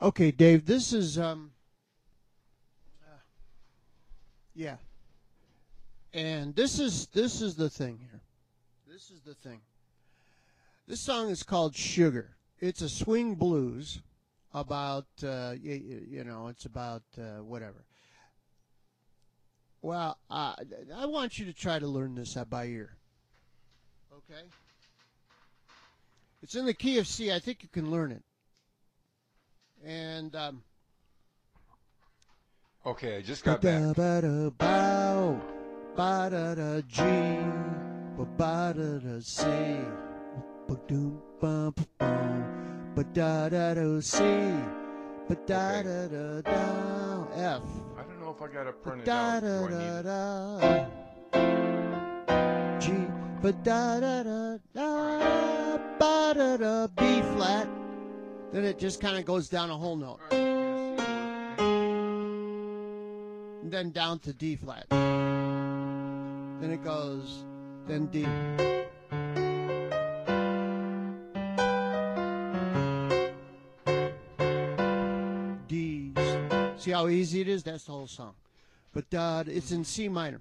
Okay, Dave, this is yeah. And this is the thing here. This is the thing. This song is called Sugar. It's a swing blues about it's about whatever. Well, I want you to try to learn this by ear. Okay? It's in the key of C. I think you can learn it. And Okay, I just got back. Bow, ba da da G, ba da da C, ba doom bum bum, ba da da da C, ba da da da da F. I don't know if I got it printed Da out. Do da I da need da G, ba da da da da, ba da da B flat. Then it just kind of goes down a whole note. And then down to D flat. Then it goes, then D. D's. See how easy it is? That's the whole song. But it's in C minor.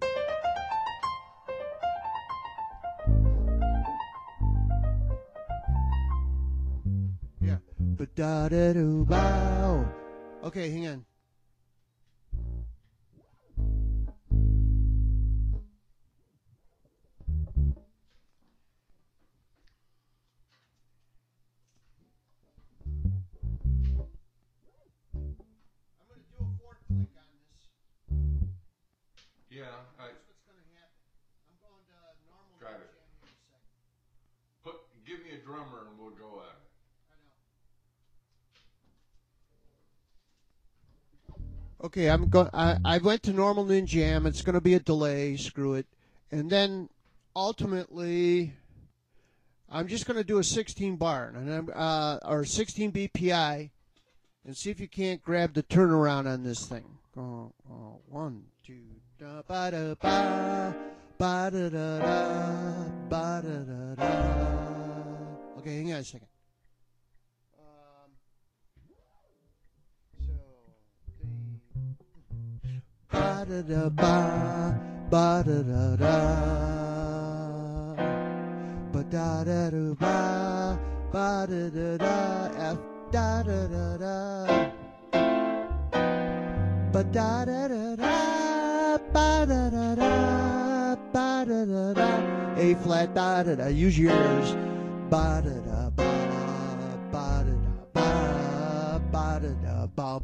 Yeah. But da da do bow. Okay, hang on. I'm going to do a fourth click on this. Yeah, Here's what's going to happen. I'm going to normal Drive it. jam here in a second. give me a drummer and we'll go at it. Okay, I'm going. I went to normal Ninja Jam. It's going to be a delay. Screw it. And then ultimately, I'm just going to do a 16 bar and or 16 BPI, and see if you can't grab the turnaround on this thing. Go 1, 2, da ba da ba ba da da da ba da da da. Okay, hang on a second. Ba da da ba da da da, ba da da da ba da da da, F da da da da, ba da da da da, ba da da da, ba da da da, A flat da da da. Use your ears. Ba da da ba da da ba da da ba.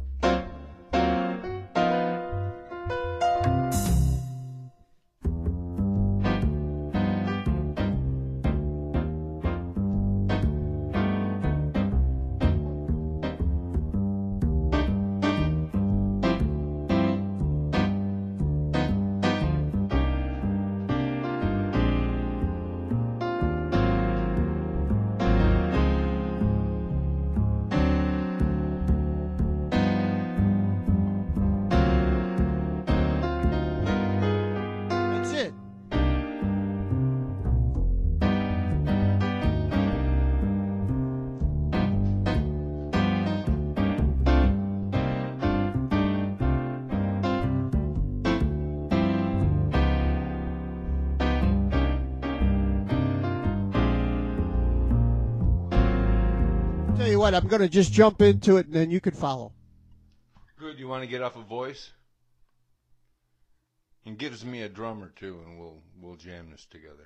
That's it. Tell you what, I'm going to just jump into it and then you can follow. Good. You want to get off a voice? And gives me a drummer too, and we'll jam this together.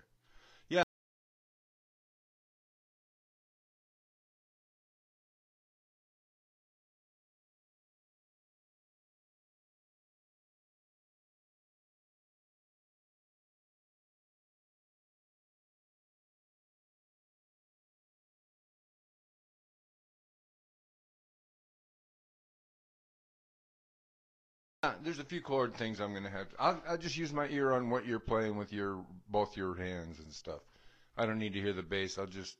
There's a few chord things I'm gonna have. I'll just use my ear on what you're playing with both your hands and stuff. I don't need to hear the bass. I'll just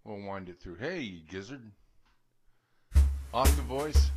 We'll wind it through. Hey, you gizzard. Off the voice.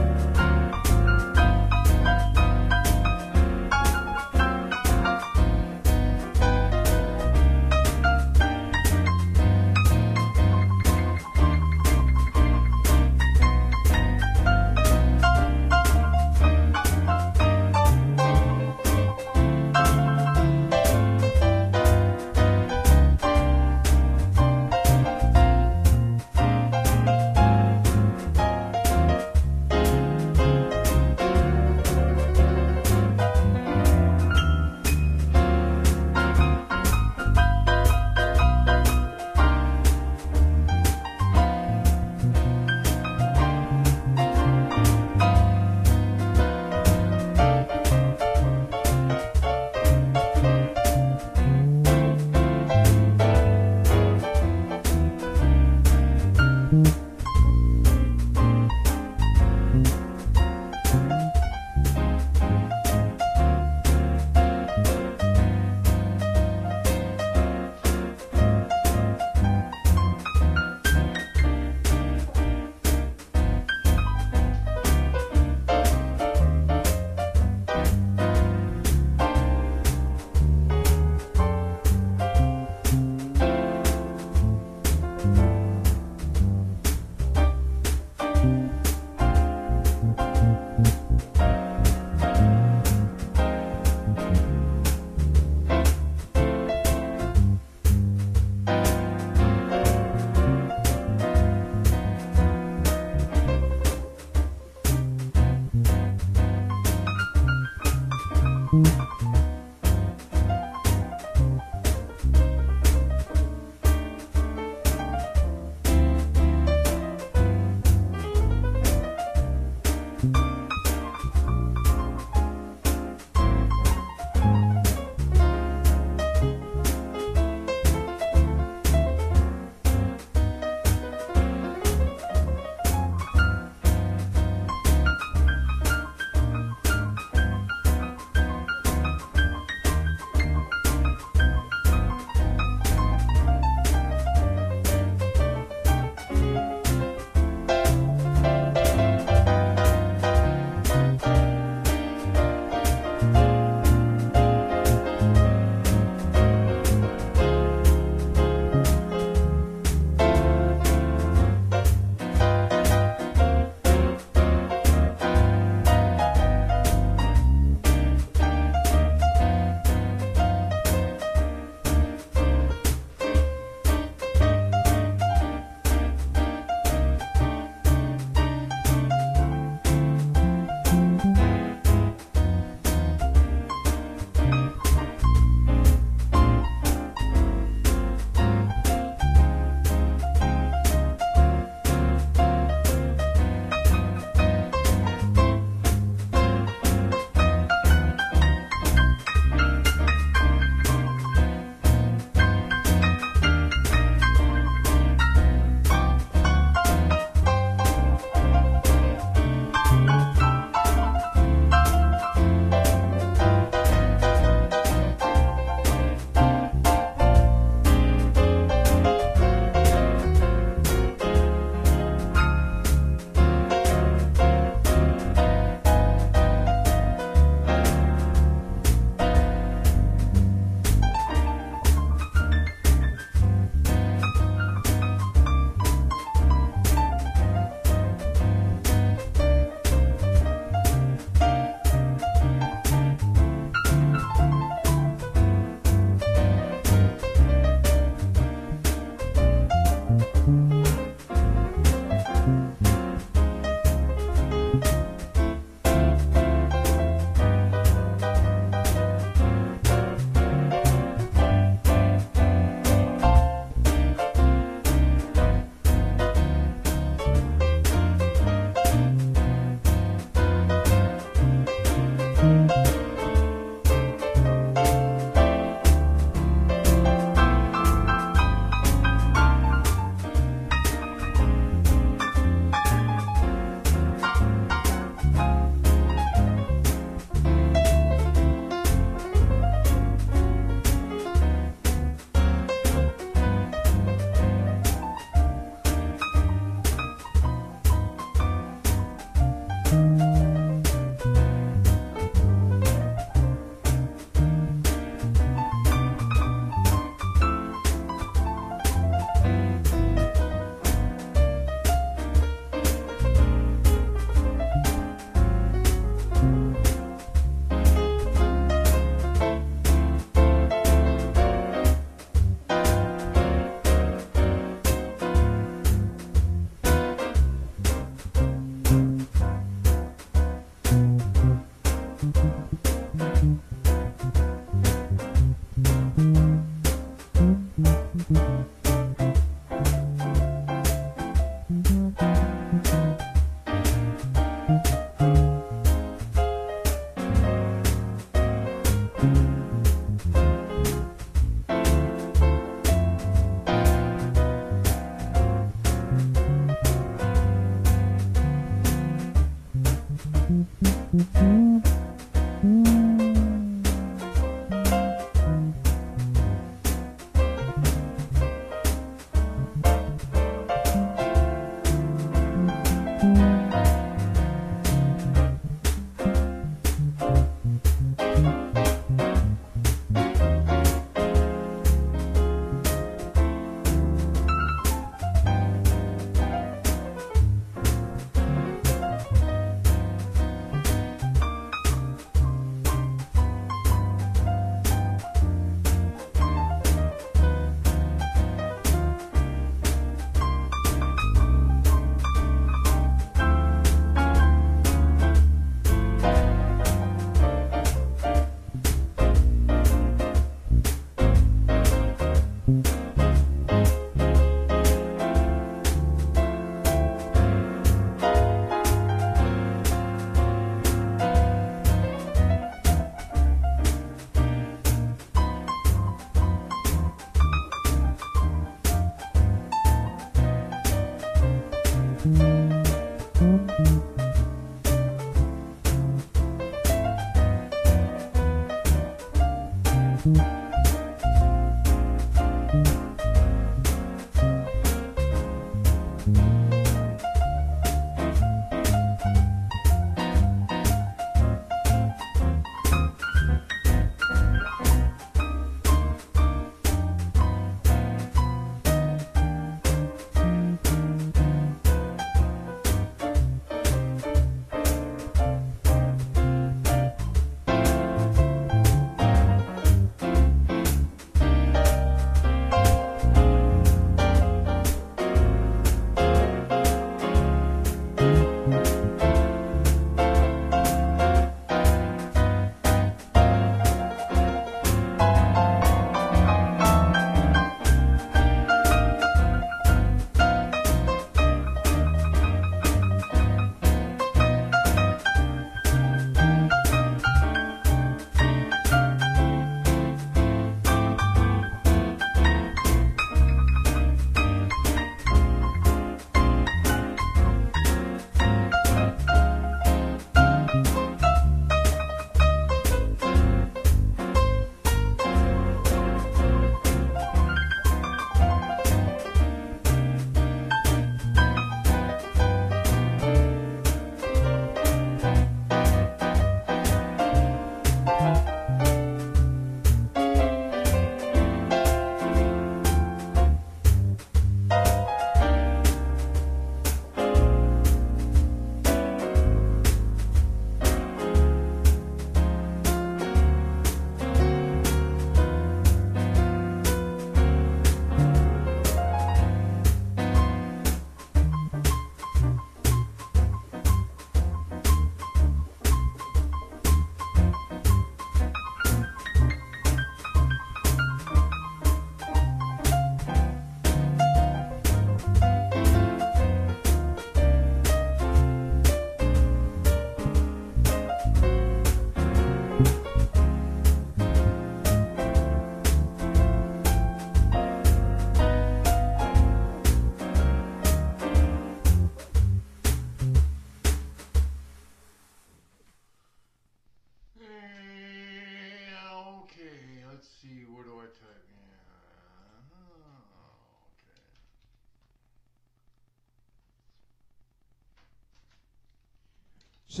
So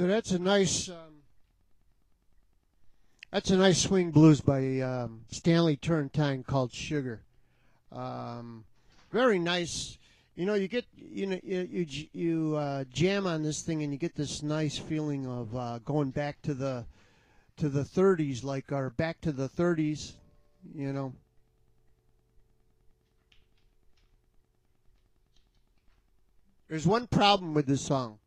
that's a nice swing blues by Stanley Turrentine called Sugar. Very nice. You know, you jam on this thing and you get this nice feeling of going back to the 30s, like our Back to the 30s. You know. There's one problem with this song.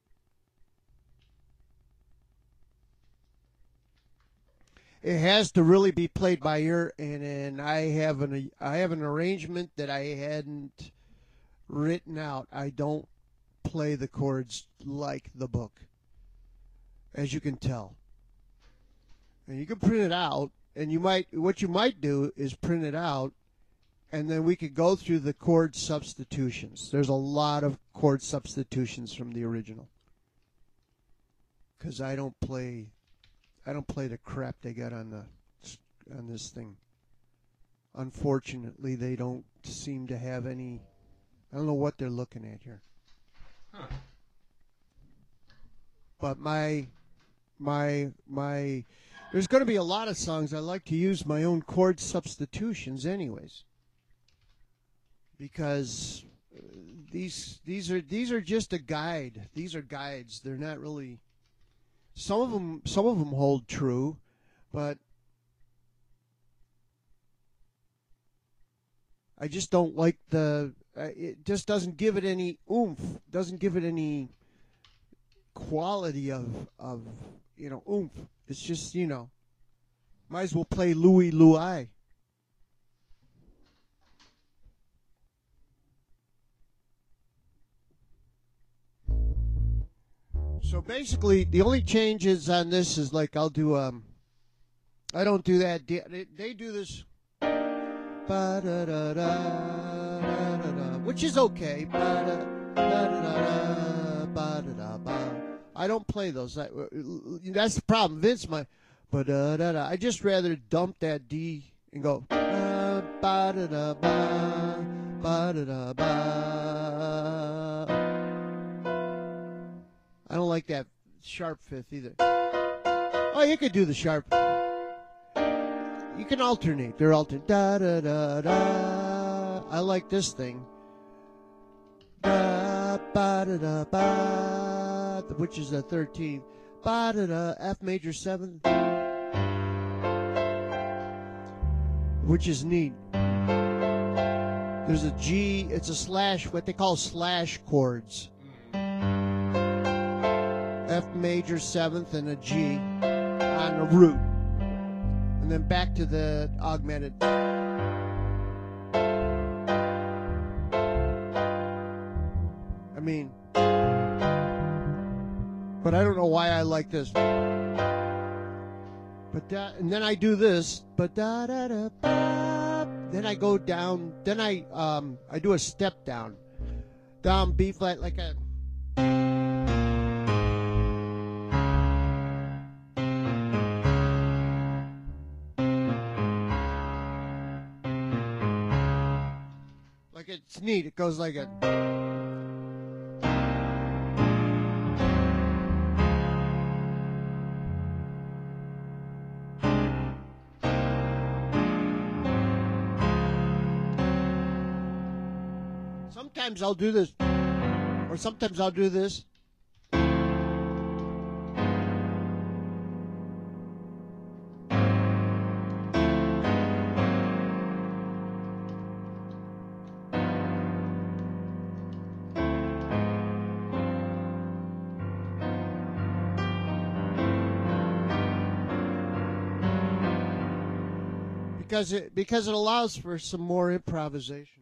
It has to really be played by ear, and I have an arrangement that I hadn't written out. I don't play the chords like the book, as you can tell. And you can print it out, and what you might do is print it out, and then we could go through the chord substitutions. There's a lot of chord substitutions from the original. because I don't play the crap they got on this thing. Unfortunately, they don't seem to have any. I don't know what they're looking at here. Huh. But my there's going to be a lot of songs I like to use my own chord substitutions anyways, because these are just a guide. These are guides. They're not really. Some of them hold true, but I just don't like it just doesn't give it any oomph. Doesn't give it any quality of oomph. It's just might as well play Louie Louie. So basically, the only changes on this is like I'll do I don't do that. They do this, which is okay. I don't play those. That's the problem. Vince, I just rather dump that D and go. I don't like that sharp fifth either. Oh, you could do the sharp. You can alternate. They're alternate. Da da da da. I like this thing. Da ba da da ba, which is a 13th. Ba da da, F major 7th, which is neat. There's a G. It's a slash. What they call slash chords. F major 7th and a G on the root, and then back to the augmented. I mean, but I don't know why I like this. But that, and then I do this. But da da da ba. Then I go down. Then I do a step down B flat like a. Like it's neat. It goes like a. Sometimes I'll do this, or sometimes I'll do this. Because it allows for some more improvisation.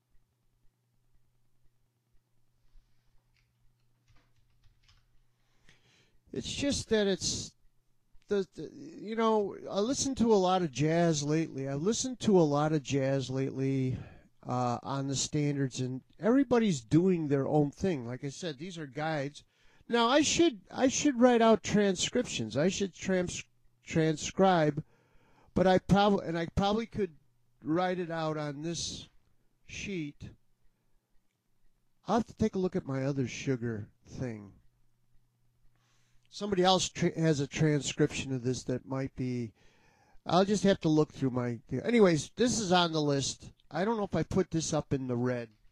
It's just that it's I listen to a lot of jazz lately. I've listened to a lot of jazz lately on the standards, and everybody's doing their own thing. Like I said, these are guides. Now I should write out transcriptions. I should transcribe, but I probably could write it out on this sheet. I'll have to take a look at my other sugar thing. Somebody else has a transcription of this that might be. I'll just have to look through my. Anyways, this is on the list. I don't know if I put this up in the red.